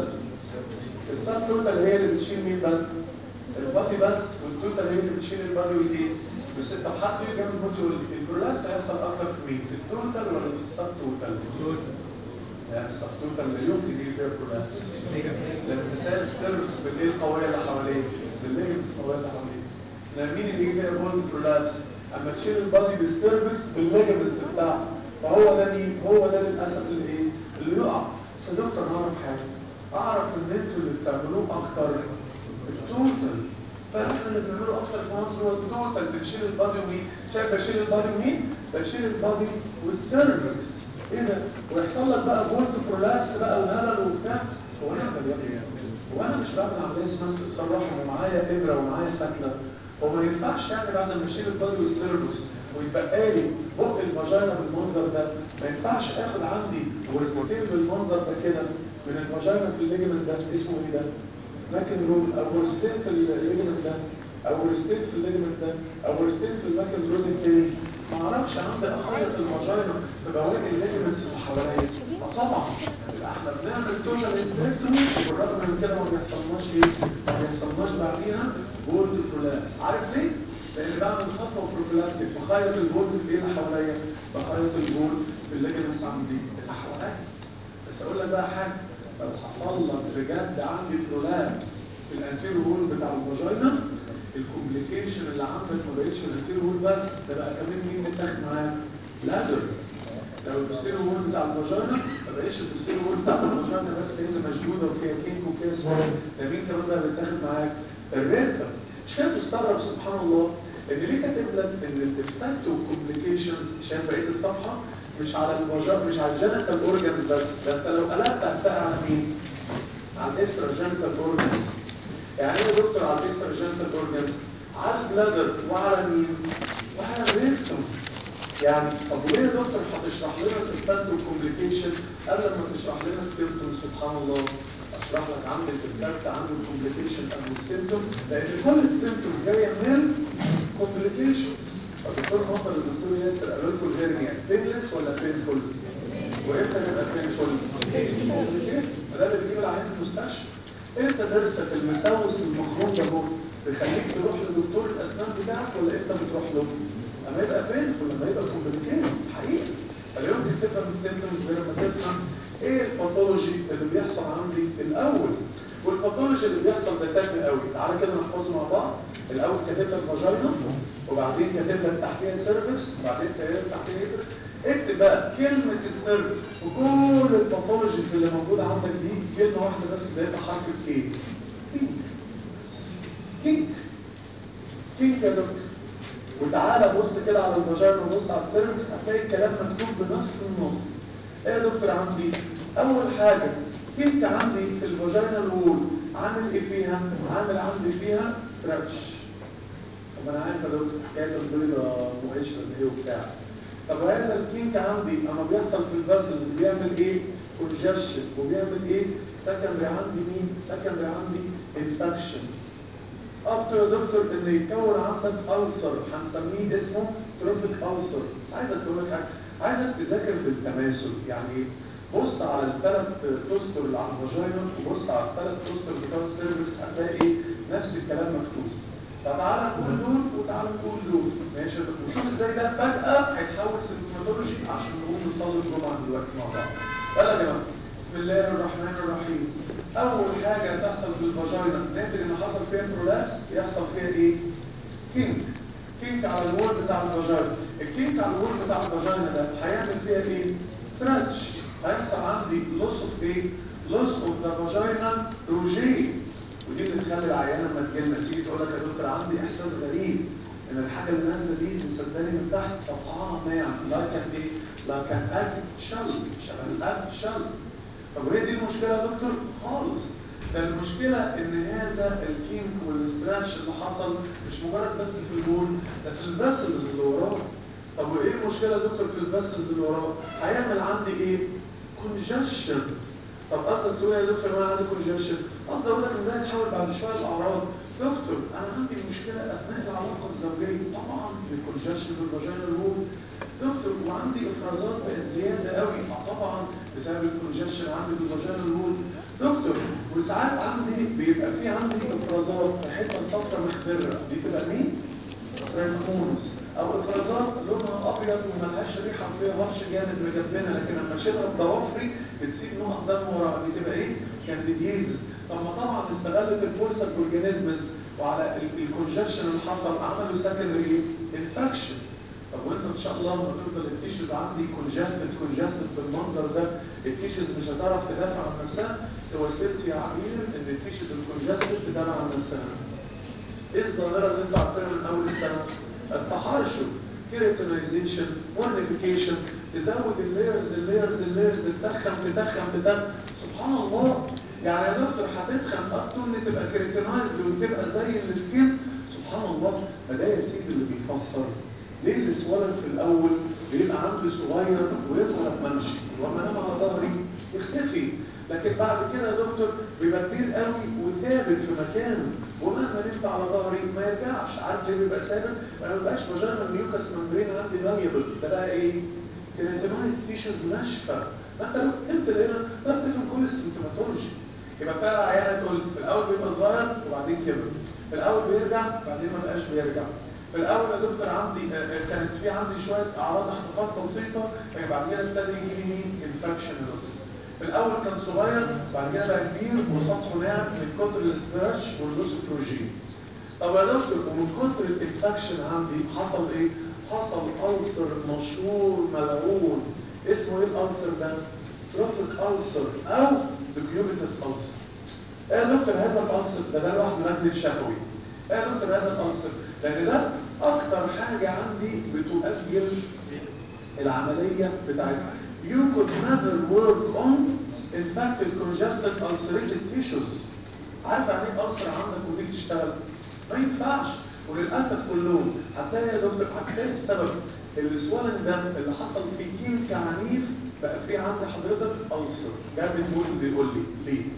السب توتال هي اللي بتشيل مين بس؟ البادي بس، والتوتال هي اللي بتشيل البادي والايه؟ بس طب حد يجي جنب البطل البرولابس هيحصل اكتر في مين؟ في التوتال ولا في السب توتال؟ يعني السب توتال لا يمكن يجي فيها برولابس. لازم تسال السيرفكس بالايه القويه اللي حواليه؟ بالليجمنتس القويه اللي حواليه. لما مين اللي يجي فيها بولد برولابس؟ اما تشيل البادي بالسيرفكس بالليجمنتس بتاعه. فهو ده مين؟ هو ده للاسف اللي ايه؟ اللي يقع. بس يا دكتور انا اعرف حاجه، اعرف ان انتوا اللي بتعملوه اكتر التوتال. فاحنا اللي بنعمله اكتر في مصر هو التوتال. بنشيل البادي ومين؟ شايف بشيل البادي ومين؟ بشيل البادي والسيرفكس. ايه ده؟ ويحصل لك بقى بولد برولابس بقى وهلل وبتاع. هو انا اعمل ايه؟ هو انا مش بعمل عمليه اسمها استئصال رحم ومعايا ابره ومعايا فتله؟ هو ما ينفعش يعني بعد ما اشيل البادي والسيرفكس ويتبقى لي بق الفاجينا بالمنظر ده، ما ينفعش اخد عندي غرزتين بالمنظر ده كده من الفاجينا في الليجمنت ده اسمه ايه ده؟ ماكن رول. او غرزتين في الليجمنت ده او غرزتين في الليجمنت ده او غرزتين في الماكن رول التاني. ما اعرفش عندي اخيط الفاجينا في بواقي الليجمنتس اللي حواليا. طبعا احنا بنعمل توتال هيستريكتومي وبالرغم من كده ما بيحصلناش ايه؟ ما بيحصلناش بعديها جولد برولابس. عارف ليه؟ لان بعمل خطوه بروفلاكتيك بخيط الجولد في ايه اللي حواليا؟ بخيط الجولد في الليجمنتس عندي اللي حواليا. بس اقول لك بقى حاجه، لو حصل لك بجد عندي برولابس في الانتيرو وول بتاع الفاجينا، الكومبليكيشن اللي عندك ما بقتش في الانتيرو وول بس، ده بقى كمان مين اللي اتاخد معاك؟ لازر. لو البوستيرو وول بتاع الفاجينا ما بقتش البوستيرو وول بتاع الفاجينا بس هي اللي مشدوده وفيها كينك وفيها سوار، ده مين كمان بقى بيتاخد معاك؟ الريكتم. مش كده تستغرب سبحان الله ان ليه كاتب لك ان الافكت والكومبليكيشنز شايف بقيه الصفحه مش على الفاجينا مش على الجينيتال اورجانز بس، ده انت لو قلبت هتلاقي على مين؟ على الاكسترا جينيتال اورجانز. يعني ايه يا دكتور على الاكسترا جينيتال اورجانز؟ على البلادر وعلى مين؟ وعلى الريكتم. يعني طب وليه يا دكتور هتشرح لنا الافكت والكومبليكيشن قبل ما تشرح لنا السيمبتوم؟ سبحان الله اشرح لك عند الافكت عند الكومبليكيشن قبل السيمبتوم، لان كل السيمبتومز جايه من كومبليكيشن. الدكتور ناصر الدكتور ياسر قالوا لكم الهيرنيا بينلس ولا بينفول؟ وامتى تبقى بينفول؟ ده اللي بيجيب العيان في المستشفى. انت درسك المسوس المخروم ده هو بيخليك تروح لدكتور الاسنان بتاعك ولا انت بتروح له؟ لما يبقى بينفول لما يبقى كومبليكيشن حقيقي. فلا يمكن تفهم السيمبتومز غير لما تفهم ايه الباثولوجي اللي بيحصل عندي الاول. والباثولوجي اللي بيحصل ده تافه قوي. تعالى كده نحفظه مع بعض. الاول كاتب لك فاجينا، وبعدين كاتب لك تحتيها سيرفكس، وبعدين كاتب لك تحتيها ايه؟ اكتب بقى كلمة السر وكل الباثولوجيز اللي موجودة عندك دي كلمة واحدة بس بدايتها حرف الايه؟ كينج. كينج. كينج يا دكتور. وتعالى بص كده على الفاجينا وبص على السيرفكس هتلاقي الكلام مكتوب بنفس النص. ايه يا دكتور عندي؟ اول حاجة كينج عندي في الفاجينا الوول عامل ايه فيها؟ عامل عندي فيها ستراتش. طب انا عارف يا دكتور حكاية البيضة وقشرة ايه وبتاع. طب هذا الكينك عندي اما بيحصل في الفاسلز بيعمل ايه؟ كونجشن وبيعمل ايه؟ سكندري عندي مين؟ سكندري عندي انفكشن. اب تو يا دكتور ان يتكون عندك ألسر هنسميه اسمه تروفيك ألسر. بس عايزك تقول لك حاجه، عايزك تذاكر بالتماثل. يعني ايه؟ بص على الثلاث توستر اللي على الفاجينا وبص على الثلاث توستر بتوع السيرفكس هتلاقي ايه؟ نفس الكلام مكتوب. فتعالى نقول دول وتعالى نقول دول ماشي. وشوف ازاي ده فجأة هيتحول سيمتوماتولوجي عشان نقوم نصلي الجمعة دلوقتي مع بعض. يلا يا جماعة بسم الله الرحمن الرحيم. أول حاجة تحصل في الفاجينا ناتج إن حصل فيها برولابس يحصل فيها إيه؟ كينك. كينك على الوول بتاع الفاجينا. الكينك على الوول بتاع الفاجينا ده هيعمل فيها إيه؟ ستراتش. هيحصل عندي لوس اوف إيه؟ لوس اوف ذا فاجينا روجيه. ودي اللي تخلي العيانه لما تجيلنا تيجي تقول لك يا دكتور عندي احساس غريب ان الحاجه اللي نازله دي مصدقني من تحت سطحها ناعم لا كان ايه؟ لا كان قد شل شبه القد شل. طب وهي دي المشكله يا دكتور؟ خالص. ده المشكله ان هذا الكينك والستراتش اللي حصل مش مجرد بس في البول ده في الفاسلز اللي وراه. طب وايه المشكله يا دكتور في الفاسلز اللي وراه؟ هيعمل عندي ايه؟ كونجشن. طب قصدك تقول يا دكتور انا عندي كونجشن؟ قصدي اقول لك ان ده هيتحول بعد شويه الاعراض. دكتور انا عندي مشكله اثناء العلاقه الزوجيه طبعا الكونجشن بالفاجينا الوول. دكتور وعندي افرازات بقت زياده قوي طبعا بسبب الكونجشن عندي بالفاجينا الوول. دكتور وساعات عندي بيبقى في عندي افرازات في حته صفرا مخضره دي تبقى مين؟ رينكونس. او افرازات لونها ابيض وملهاش ريحه وفيها هرش جامد مجبنه لكن لما اشيلها بضوافري بتسيب نقط دم وراها دي تبقى ايه؟ كانديديزس. طب ما طبعا استغلت الفرصه الاورجانيزمز وعلى الكونجكشن اللي حصل عملوا سكندري انفكشن. طب وانت ان شاء الله لما تفضل التيشوز عندي كونجستد كونجستد بالمنظر ده التيشوز مش هتعرف تدافع عن نفسها. توصلت يا عبير ان التيشوز الكونجستد تدافع عن نفسها. ايه الظاهره اللي انتوا عارفينها من اول السنه؟ التحرشم، كيراتينايزيشن، مورنيفيكيشن، تزود اللايرز اللايرز اللايرز تتخن تتخن تتخن. سبحان الله. يعني يا دكتور هتتخن اكتر ان تبقى كيراتينايزد وتبقى زي السكين. سبحان الله. فده يا سيدي اللي بيفسر ليه الاسولن في الاول بيبقى عندي صغير ويظهر منشي واما انام على ظهري يختفي. لكن بعد كده يا دكتور بيبقى كبير قوي وثابت في مكانه ومهما نمت على ظهري ما يرجعش. عارف ليه بيبقى ثابت؟ ما بيبقاش فاجينا الميوكس ممبرين عندي فاليبل. ده بقى ايه؟ كيراتينايز تيشوز ناشفه. ما انت لو كنت هنا ده بتفهم كل السيمتوماتولوجي. يبقى فعلا عيانه تقول في الاول بيبقى صغير وبعدين كبر. في الاول بيرجع بعدين ما بقاش بيرجع. في الاول يا دكتور عندي كانت في عندي شويه اعراض احتقان بسيطه بعد كده ابتدى يجي لي مين؟ انفكشن يا دكتور. في الاول كان صغير بعد كده بقى كبير وسطحه ناعم من كتر الاستراش واللوسوفروجين. طب يا دكتور ومن كتر الانفكشن عندي حصل ايه؟ حصل ألسر مشهور ملعون. اسمه ايه الألسر ده؟ تروفيك ألسر او ديكيوبيتس ألسر. ايه يا دكتور هذا الألسر ده ده لوحده مجد شفوي. ايه يا دكتور هذا الألسر؟ لان ده اكتر حاجه عندي بتؤجل العمليه بتاعتها. You could never work on infected congested ulcerated tissues. عارف يعني ايه ألسر عندك ودي تشتغل؟ ما ينفعش. وللاسف كلهم هتلاقي يا دكتور هتلاقي بسبب السوالن ده اللي حصل في كيل كعنيف بقى في عند حضرتك ألسر. جاب البول بيقول لي ليه؟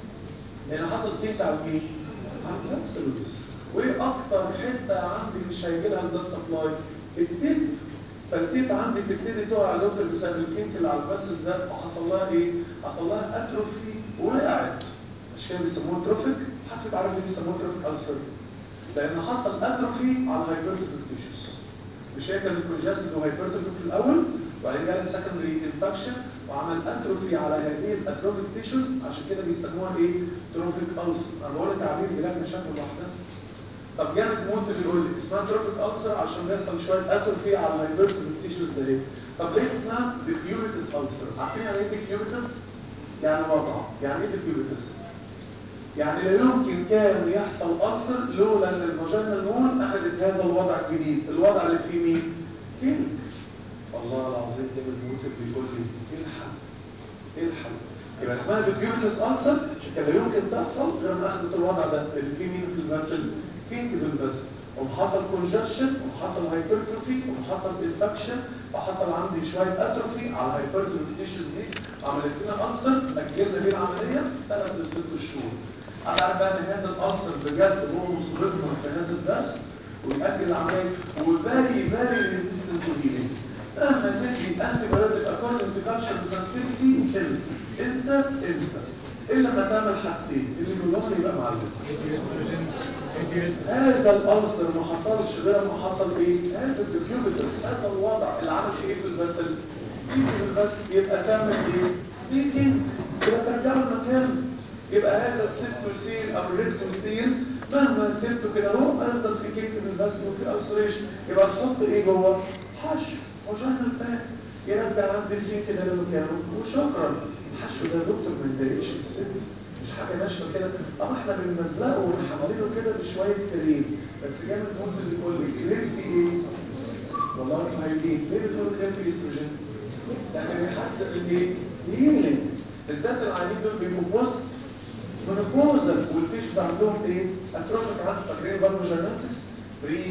لان حصل كيل على مين؟ على الفاسلز. وايه اكتر حته عندي مش هيجي لها البلاد سبلاي؟ التيب. فالتيب عندي تبتدي تقع دكتور بسبب الكينك اللي على الفاسلز ده وحصل لها ايه؟ حصل لها اتروفي وقعت. مش كده بيسموه تروفيك؟ حد عارف ليه بيسموه تروفيك ألسر؟ لان حصل اتروفي على الهايبرتروفيك تيشوز. مش هي كانت كونجستد وهايبرتروفيك في الاول وبعدين جالها سكندري انفكشن وعمل اتروفي على هذه الاتروفيك تيشوز عشان كده بيسموها ايه؟ تروفيك ألسر. انا بقول لك تعبير بلاد مشاكل لوحدها. طب جامد موت بيقول لي اسمها تروفيك ألسر عشان بيحصل شويه اتروفي على الهايبرتروفيك تيشوز ده ليه؟ طب ليه اسمها ديكيوبيتس ألسر؟ عارفين يعني ايه ديكيوبيتس؟ يعني وضع. يعني ايه ديكيوبيتس؟ يعني لا يمكن كان يحصل ألسر لولا ان الفاجينال وول اخذت هذا الوضع الجديد، الوضع اللي فيه مين؟ كيلك. والله العظيم ده الموت بيقول لي ايه الحل؟ ايه الحل؟ يبقى اسمها ديكيوبيتس ألسر كان لا يمكن تحصل غير ما اخذت الوضع ده اللي فيه مين في الفاسل؟ كينج في الفاسل. وحصل كونجكشن وحصل هايبرتروفي وحصل انفكشن وحصل عندي شويه اتروفي على الهايبرتروفي تيشوز دي عملت لنا ألسر اجلنا بيه العمليه ثلاث لست شهور. انا عارف بقى ان هذا الألسر بجد هو مصيبتنا في هذا الدرس ويأجل العمليه وفيري فيري ريزيستنت تو هيلينج. مهما تدي انتي بايوتيك اكوردنج تو كالتشر سنسيتيفيتي انسى انسى انسى الا لما تعمل حاجتين اللي جواهم يبقى معلم. هذا الألسر ما حصلش غير ما حصل ايه؟ هذا الديكيوبيتس هذا الوضع اللي عمل ايه في الفاسل؟ تيجي في الفاسل يبقى تعمل ايه؟ تيجي يبقى ترجعه المكان. يبقى هذا السيستوسيل او الريكتوسيل مهما سبته كده اهو هيفضل في كيك في الفاسل وفي ألسريشن. يبقى تحط ايه جوه؟ حشو وجعنا الباك يرجع عند الفين كده لمكانه وشكرا. الحشو ده يا دكتور ما يضايقش الست، مش حاجه ناشفه كده. طب احنا بنمزقه ونحمله كده بشويه كريم بس جامد موت اللي يقول لي كريم في ايه؟ والله ما هيجي ليه بتقول كريم في استروجين؟ لكن بيحسن الايه؟ هيلينج. بالذات العيانين دول بيبقوا بوست منوبوزال والتيشوز عندهم ايه؟ اتروفيك عند فاكرين بالموجيناتس بري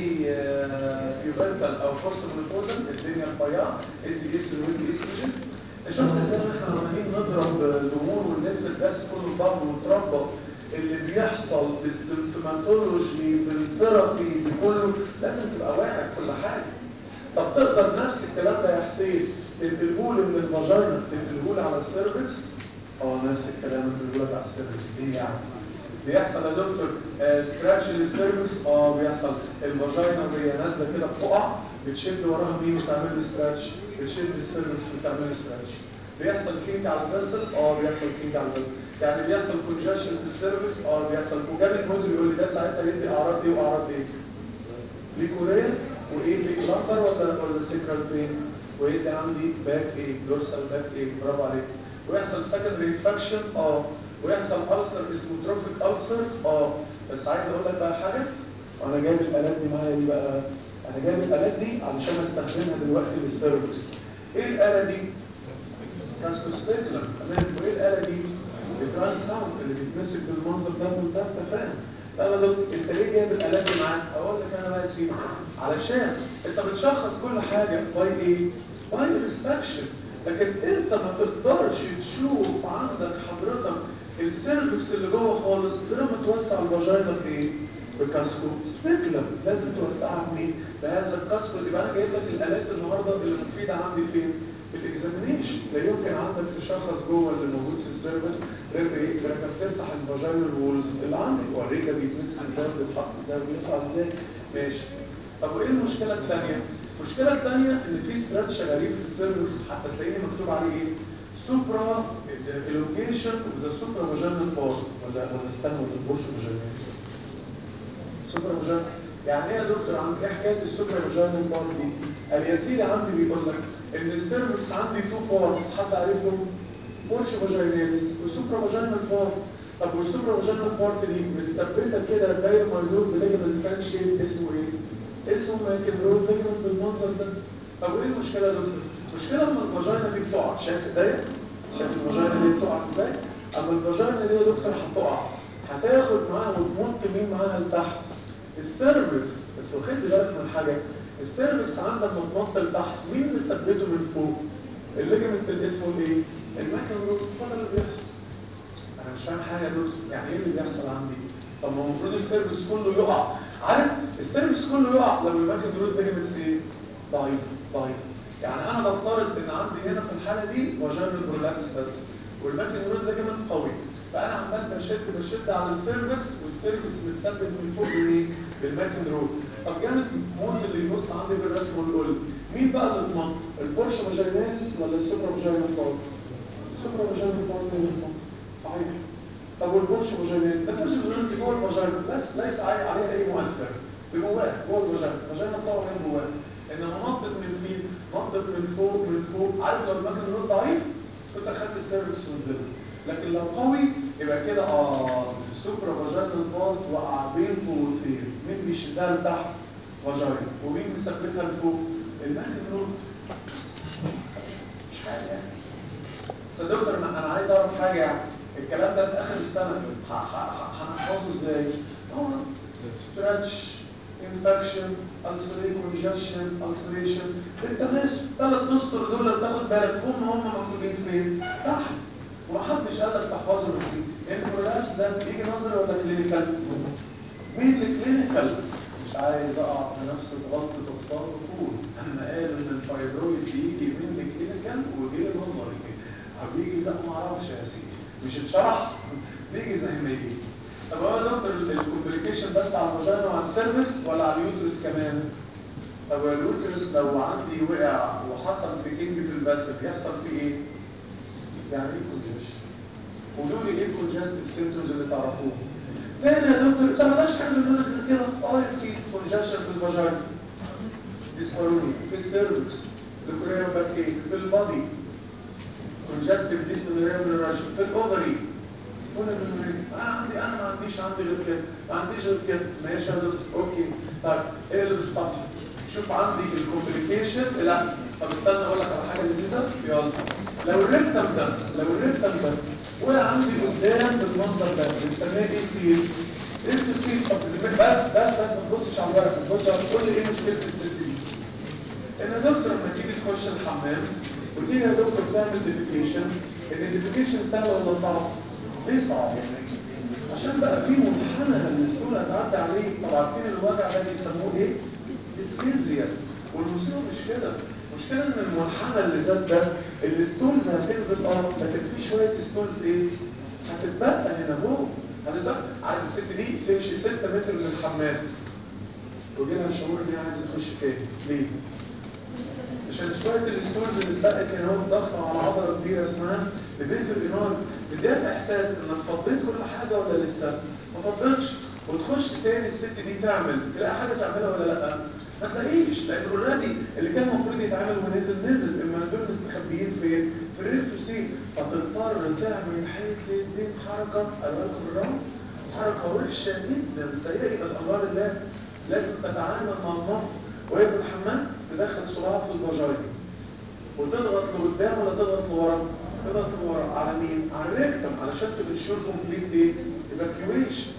بيوبرتال او بوست منوبوزال الدنيا رفيعه ادي اس وادي استروجين. شفت ازاي احنا عمالين نضرب الامور ونلف الدرس كله ضرب وتربط اللي بيحصل بالسيمتوماتولوجي بالثيرابي بكله لازم تبقى واعي كل حاجه. طب تقدر نفس الكلام ده يا حسين تنقلهولي من الفاجينا تنقلهولي على السيرفكس؟ اه نفس الكلام تنقلهولي على السيرفكس. ليه يعني؟ بيحصل يا دكتور آه سكراتش للسيرفكس؟ اه بيحصل. الفاجينا وهي نازله كده بتقع بتشد وراها مين وتعمل له سكراتش؟ بتشد السيرفكس وتعمل له سكراتش. بيحصل كينج على الفيسل؟ اه بيحصل كينج على الفيسل. يعني بيحصل كونجكشن في السيرفكس؟ اه بيحصل. وجاب الموديل يقول لي ده ساعتها يدي اعراض ايه واعراض ايه؟ ليكوريا وايه في لامبر ولا ولا سيكرال بين ويدي عندي باك ايه دورسال باك ايه. برافو عليك. ويحصل سكندري انفكشن اه ويحصل ألسر اسمه تروفيك ألسر اه. بس عايز اقول لك بقى حاجه وانا جايب الالات دي معايا دي بقى. انا جايب الالات دي علشان استخدمها دلوقتي للسيرفكس. ايه الاله دي؟ كاستوسبيكلم. تمام. وايه الاله دي؟ الترانس ساوند اللي بيتمسك بالمنظر ده وده انت فاهم. لا لا دكتور انت ليه جايب الالات دي معاك؟ اقول لك انا بقى يا سيدي علشان انت بتشخص كل حاجه باي ايه؟ باي ريسبكشن. لكن انت ما تقدرش تشوف عندك حضرتك السيرفكس اللي جوه خالص غير ما توسع الفاجينا في ايه؟ بكاسكو سبيكلم. لازم توسعها بمين؟ بهذا الكاسكو. يبقى انا جايب لك الالات النهارده اللي مفيده عندي فين؟ في الاكزامينيشن. لا يمكن عندك تشخص جوه اللي موجود في السيرفكس غير ايه؟ غير انك تفتح الفاجينال وولز اللي عندك اوريك بيتمسك ازاي وبيتحط ازاي وبيصعد ازاي. ماشي. طب وايه المشكله الثانيه؟ المشكله الثانيه ان في ستراتش شغالين في السيرفكس حتى تلاقيه مكتوب عليه ايه؟ سوبرا الونجيشن وذا سوبرا فاجينال بار ولا ولا استنى ولا البورش فاجينال. سوبرا فاجينال يعني ايه يا دكتور؟ عندك ايه حكايه السوبرا فاجينال بار دي؟ قال يا سيدي عندي بيقول لك ان السيرفكس عندي تو بارتس حد عارفهم؟ بورش فاجيناليس وسوبرا فاجينال بار. طب والسوبرا فاجينال بارت دي متثبته كده داير مربوط بليجمنت فان شيب اسمه ايه؟ اسمه ماكنرول ليجمنت بالمنظر ده. طب وايه المشكله يا دكتور؟ المشكله ان الفاجينا دي بتقع. شايف الدايره؟ شايف الفاجينا دي بتقع ازاي؟ اما الفاجينا دي يا دكتور هتقع هتاخد معاها وتمط مين معاها لتحت؟ السيرفكس. بس واخد بالك من حاجه؟ السيرفكس عندك متنط لتحت مين اللي ثبته من فوق؟ الليجمنت اللي اسمه ايه؟ الماكنرول. هذا اللي بيحصل. انا مش فاهم حاجه يا دكتور يعني ايه اللي بيحصل عندي؟ طب ما المفروض السيرفكس كله يقع. عارف السيرفكس كله يقع لو الماكنرول ليجمنتس ايه؟ ضعيف ضعيف. يعني انا بفترض ان عندي هنا في الحاله دي فاجينال برولابس بس والماكنرول ليجمنت قوي. فانا عمال بشد بشد على السيرفكس والسيرفكس متثبت من فوق بايه؟ بالماكنرول. طب جامد موت اللي يبص عندي بالرسم ويقول لي مين بقى اللي اتنط؟ البورش فاجيناليس ولا السوبرا فاجينال بارت؟ السوبرا فاجينال بارت اللي اتنط. صحيح. طب والبورش فاجينال؟ البورش فاجينال جوه الفاجينا بس ليس عليه اي مؤثر. جواه جوه الفاجينا الفاجينا طبعا من جواه. انما نطت من مين؟ نظف من فوق من فوق. عارف لو المكان النور ضعيف كنت اخدت السيرفكس ونزلت، لكن لو قوي يبقى كده اه السوبرا فاجينال بارت وقع بين قوتين، مين بيشدها لتحت؟ فاجينا، ومين مثبتها لفوق؟ المكان النور. مش حاجه يعني. بس يا دكتور انا عايز اعرف حاجه يعني، الكلام ده في اخر السنه هنحفظه ازاي؟ اه ستريتش، انفكشن، السري كونجكشن، السريشن، التماسك، ثلاث اسطر دول لو تاخد بالك هم هم مكتوبين فين؟ تحت. ومحدش قال لك تحفظه نسيت. الكولابس ده بيجي نظري ولا كلينيكال؟ مين الكلينيكال؟ مش عايز اقع في نفس غلطه الصاد طول، اما قالوا ان الفايبرويد بيجي من الكلينيكال وجه نظري، او بيجي ده ما اعرفش يا سيدي، مش اتشرح بيجي زي ما يجي. طب هو يا دكتور الكومبليكيشن بس على الفاجينا وعلى السيرفكس ولا على اليوترس كمان؟ طب اليوترس لو عندي وقع وحصل بيكينج في الباسل يحصل فيه ايه؟ يعني ايه كونجكشن؟ قولوا لي ايه الكونجستيف سيمبتومز اللي تعرفوه؟ لا لا يا دكتور انت مالهاش حاجه غير كده. اه يا سيدي كونجكشن في الفاجينا، ديسباروني في السيرفكس، لوكريا باكيك في البادي، كونجستيف ديسباروني في الاوفري. انا عندي انا ما عنديش عندي غير كده، ما عنديش غير كده. ماشي يا دكتور اوكي. طيب ايه اللي بالصفحه؟ شوف عندي الكومبليكيشن. لا طب استنى اقول لك على حاجه لذيذه. يلا لو الريكتم ده لو الريكتم ده وقع عندي قدام بالمنظر ده بنسميه ايه سيل؟ ايه سيل؟ طب بس بس بس ما تبصش على الورق، بص قول لي ايه مشكله الست دي؟ ان يا دكتور لما تيجي تخش الحمام وتيجي يا دكتور تعمل ديفيكيشن، ان الديفيكيشن سهل ولا صعب؟ ليه صعب؟ عشان بقى في منحنى للستول هتعدي عليه. طب عارفين الوجع ده بيسموه ايه؟ ديسكيزيا. والمصيبه مش كده، المشكله ان المنحنى اللي زاد ده الستولز هتنزل اه، لكن في شويه ستولز ايه؟ هتتبقى هنا اهو، هتتبقى. عارف الست دي تمشي ستة متر من الحمام ويجي لها شعور ان هي عايزه تخش تاني. ليه؟ عشان شويه الستولز اللي اتبقت هنا اهو ضغطه على عضله كبيره اسمها البنت الانار، بديها احساس انك فضيت كل حاجه ولا لسه؟ ما فضيتش. وتخش تاني الست دي تعمل تلاقي حاجه تعملها ولا لا؟ ما تلاقيش، لان اوريدي اللي كان المفروض يتعمل ونزل نزل، اما دول مستخبيين فين؟ في الريكتوسين. فتضطر تعمل حته دي حركه قالوا لكم بالراحه، حركه وحشه جدا سيئه، بس الله بالله لازم تتعامل مع النقط وهي في الحمام تدخل صباعها في الفاجينا وتضغط لقدام ولا تضغط لورا؟ تضغط لورا. على مين؟ على الريكتم، علشان تبقى الشور كومبليت ايه؟ ايفاكيويشن.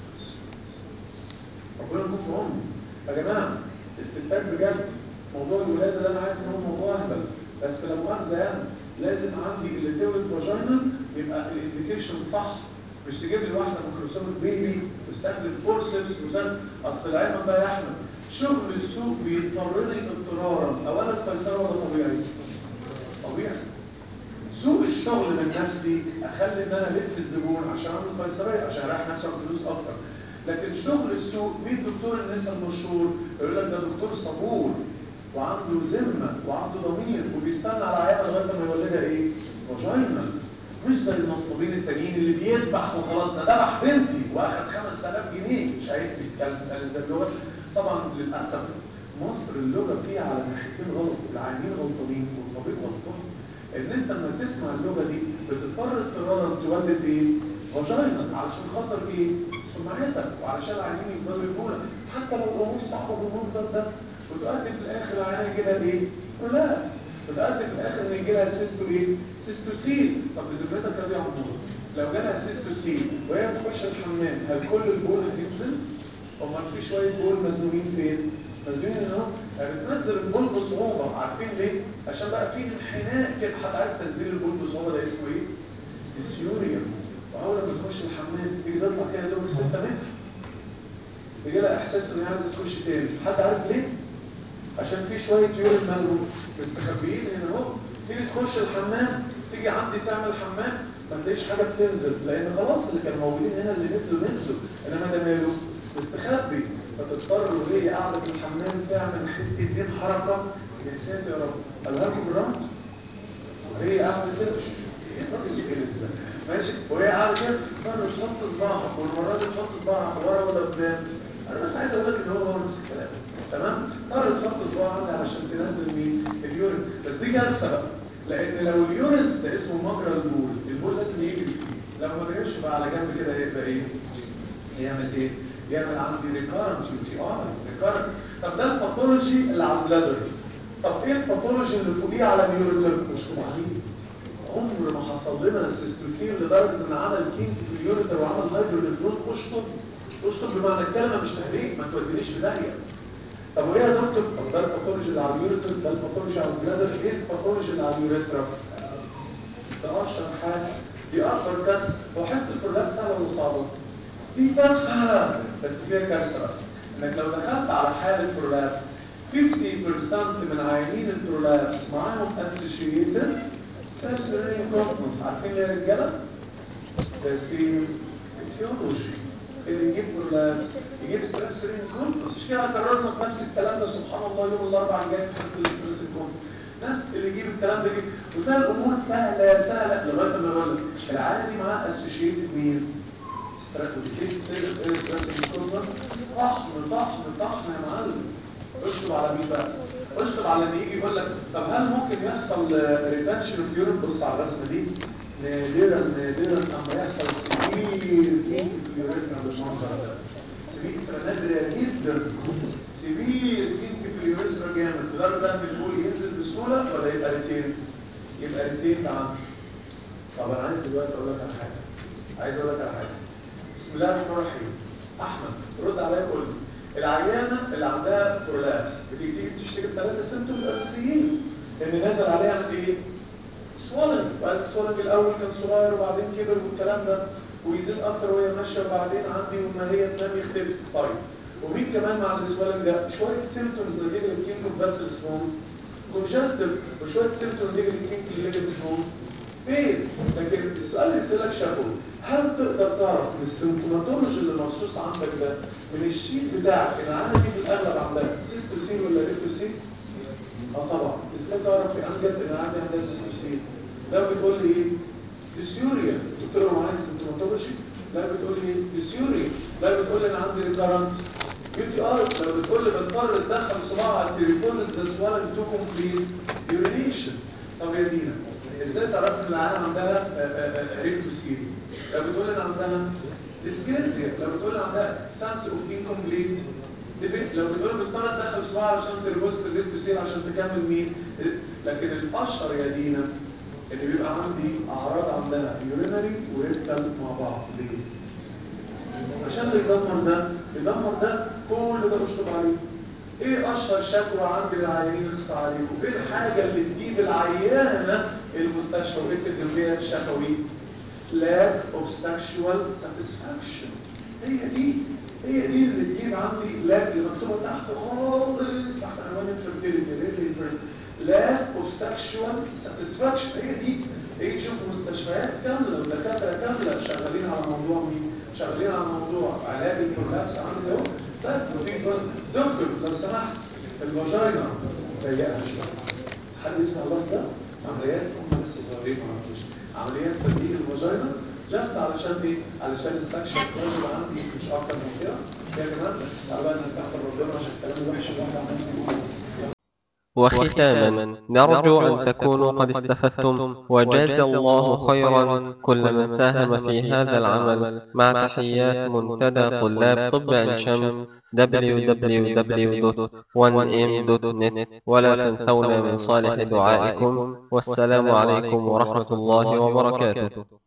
ربنا يكون في عوني يا جماعه. الستات بجد موضوع الولاده ده انا عارف ان هو موضوع اهبل، بس لا مؤاخذه يعني لازم عندي اللي تولد فاجينا يبقى الانديكيشن صح. مش تجيب لي واحده ميكروسومك بيبي وتستخدم فورسبس وتستخدم اصل العلم ده يا احمد شغل السوق بيضطرني اضطرارا. اولا قيصري ولا طبيعي؟ طبيعي. سوق الشغل من نفسي اخلي ان انا الف الزبون عشان اعمل قيصريه عشان اريح نفسي فلوس اكتر. لكن شغل السوق مين دكتور النساء المشهور؟ يقول لك ده دكتور صبور وعنده ذمه وعنده ضمير وبيستنى على عيالها لغايه ما يولدها ايه؟ فاجينا. مش زي النصابين التانيين اللي بيذبح وخلاص. ده ذبح بنتي واخد خمسة آلاف جنيه مش عارف بيتكلم زي اللغه. طبعا للاسف مصر اللغه فيها على ناحيتين غلط، العيانين غلطانين والطبيب غلطان. ان انت لما تسمع اللغه دي بتضطر اضطرارا تولد ايه؟ فاجينا علشان خاطر ايه؟ سمعتك وعلشان العيانين يفضلوا يقولوا حتى لو الامور صعبه بالمنظر ده وتؤدي في الاخر العيان يجي لها ايه؟ كولابس. بتؤدي في الاخر ان يجي لها سيستو ايه؟ سيستوسيل. طب بذمتك يا عمور لو جالها سيستوسيل وهي بتخش الحمام هل كل البول هتنزل؟ امال في شويه بول مزنوقين فين؟ مزنوقين هنا اهو. بتنزل البول بصعوبه. عارفين ليه؟ عشان بقى في انحناء كده. حد عارف تنزيل البول بصعوبه ده اسمه ايه؟ ديسيوريا. واول ما تخش الحمام تيجي تطلع كده دور ستة متر يجي لها احساس ان هي عايزه تخش تاني. حد عارف ليه؟ عشان في شويه يورين مالهم مستخبيين هنا اهو. تيجي تخش الحمام تيجي عندي تعمل حمام ما تلاقيش حاجه بتنزل لان خلاص اللي كانوا موجودين هنا اللي نزلوا نزلوا، انما ده ماله؟ مستخبي. فتضطر وهي قاعده في الحمام تعمل حته دين حركه. يا ساتر يا رب قالها لكم بالرمز. وهي قاعده كده ايه الراجل اللي جالس ده؟ ماشي. وهي قاعده كده تضطر تحط صباعها والمره دي تحط صباعها ورا ولا قدام. انا بس عايز اقول لك ان هو هو نفس الكلام. تمام؟ تضطر تحط صباعها علشان تنزل مين؟ اليورين كارثه بقى، لان لو اليورين ده اسمه مجرى البول، البول لازم يجري فيه، لو ما جريش بقى على جنب كده يبقى ايه؟ يعمل ايه؟ يعمل عندي ريكارنت يو تي اي، ريكارنت. طب ده الباثولوجي اللي على البلادر. طب ايه الباثولوجي اللي فوقيه على اليوريتر؟ مش طبيعي. عمر ما حصل لنا سيستوسين لدرجه ان عمل كينك في اليوريتر وعمل هايدروليفرون. اشطب اشطب بمعنى الكلمه، مش تهريج، ما تودينيش في داهيه. طب وايه يا دكتور؟ طب ده الباثولوجي اللي على اليوريتر، ده الباثولوجي على البلادر، ايه الباثولوجي اللي على اليوريتر؟ ده اشهر حاجه، دي اكبر كارثه. هو حس البرولابس سهله ولا صعبه؟ دي تافهه بس فيها كارثه بقى، انك لو دخلت على حاله برولابس خمسين بالمية من عيانين البرولابس معاهم اسوشيتد ستريس كومبلكس. عارفين يا رجاله؟ ده سيم اتيولوجي اللي يجيب برولابس يجيب ستريس كومبلكس. مش كده كررنا نفس الكلام ده سبحان الله يوم الاربعاء الجاي في حصه الستريس كومبلكس. ناس اللي يجيب الكلام ده جدا وتلاقي الامور سهله سهله لغايه ما يقول لك العيال دي معاه اسوشيتد مين؟ طحن طحن طحن يا معلم. اشطب على مين بقى؟ اشطب على اللي يجي يقول لك طب هل ممكن يحصل ريتنشن اوف يورين؟ بص على الرسمه دي، نادرا نادرا اما يحصل سبير كينج في اليوريثرا بالمنظر ده. سبير نادره جدا، سبير كينج في اليوريثرا جامد لدرجه ان البول ينزل بسهوله ولا يبقى ريتين؟ يبقى ريتين ده عندي. طب انا عايز دلوقتي اقول لك على حاجه، عايز اقول لك على حاجه. بسم الله الرحمن الرحيم. احمد رد عليا قول لي، العيانه اللي عندها برولابس بتيجي تشتكي بثلاثه سيمتومز اساسيين، ان نازل عليها ايه؟ سوالنج، وعايز السوالنج الاول كان صغير وبعدين كبر والكلام ده، ويزيد اكتر وهي ماشيه وبعدين عندي وما هي تنام يختفي. طيب ومين كمان مع السوالنج ده؟ شويه سيمتومز نتيجه للكينج اوف بس اسمهم كونجستيف، وشويه سيمتومز نتيجه للكينج اللي اسمهم فين؟ لكن السؤال اللي يسألك شافه، هل تقدر تعرف من السيمتوماتولوجي اللي مرصوص عندك ده من الشيت بتاعك ان العيانه دي في الاغلب عندها سيستوسين ولا ريتوسين؟ اه طبعا. ازاي تعرف في امجد ان العيانه عندها سيستوسين؟ ده بتقول لي ايه؟ ديسيوريا. قلت له معايا السيمتوماتولوجي؟ لا بتقول لي ديسيوريا. لا بتقول لي انا عندي ريكارنت يو تي ار. لو بتقول لي بضطر تدخل صباع على التليفون ذا سوالنج تو كومبليت يورينيشن. طب يا دينا ازاي تعرف ان العيال عندها ريكتوسين؟ لو بتقول ان عندها ديسكيرسيا، لو بتقول عندها سانس اوف انكمبليت، لو بتقول بتضطر تدخل صباع عشان تربوست الريكتوسين عشان تكمل مين. لكن الاشهر يا دينا اللي بيبقى عندي اعراض عندها يورينري وريكتال مع بعض. ليه؟ عشان اللي يدمر ده يدمر ده كل ده اشطب عليه. ايه اشهر شكوى عند العيانين لسه عليكم؟ ايه الحاجه اللي تجيب العيانه المستشفى وتكتب جنبيها الشفوي؟ lack of sexual satisfaction. هي دي هي دي اللي تجيب عندي lack اللي مكتوبه تحت خالص تحت عنوان infertility. lack of sexual satisfaction هي دي. ايه تشوف مستشفيات كامله ودكاتره كامله شغالين على موضوع مين؟ شغالين على موضوع علاج البرولابس عندي اهو. بس وتيجي تقول دكتور لو سمحت الفاجينا ضيقها شويه. حد يسمع اللفظ ده؟ عمليات هم لسه صغيرين ما عرفوش. عمليات تضييق الفاجينا جاست علشان ايه؟ علشان السكشن بروجر عندي مش اكتر من كده. يا جماعه تعالوا بقى نستغفر ربنا عشان الكلام الوحش اللي احنا عمالين نقوله. وختاما نرجو أن تكونوا قد استفدتم وجاز الله خيرا كل من ساهم في هذا العمل مع تحيات منتدى طلاب طب عين شمس دبليو دبليو دبليو دوت وان ام دوت نت ولا تنسونا من صالح دعائكم والسلام عليكم ورحمة الله وبركاته.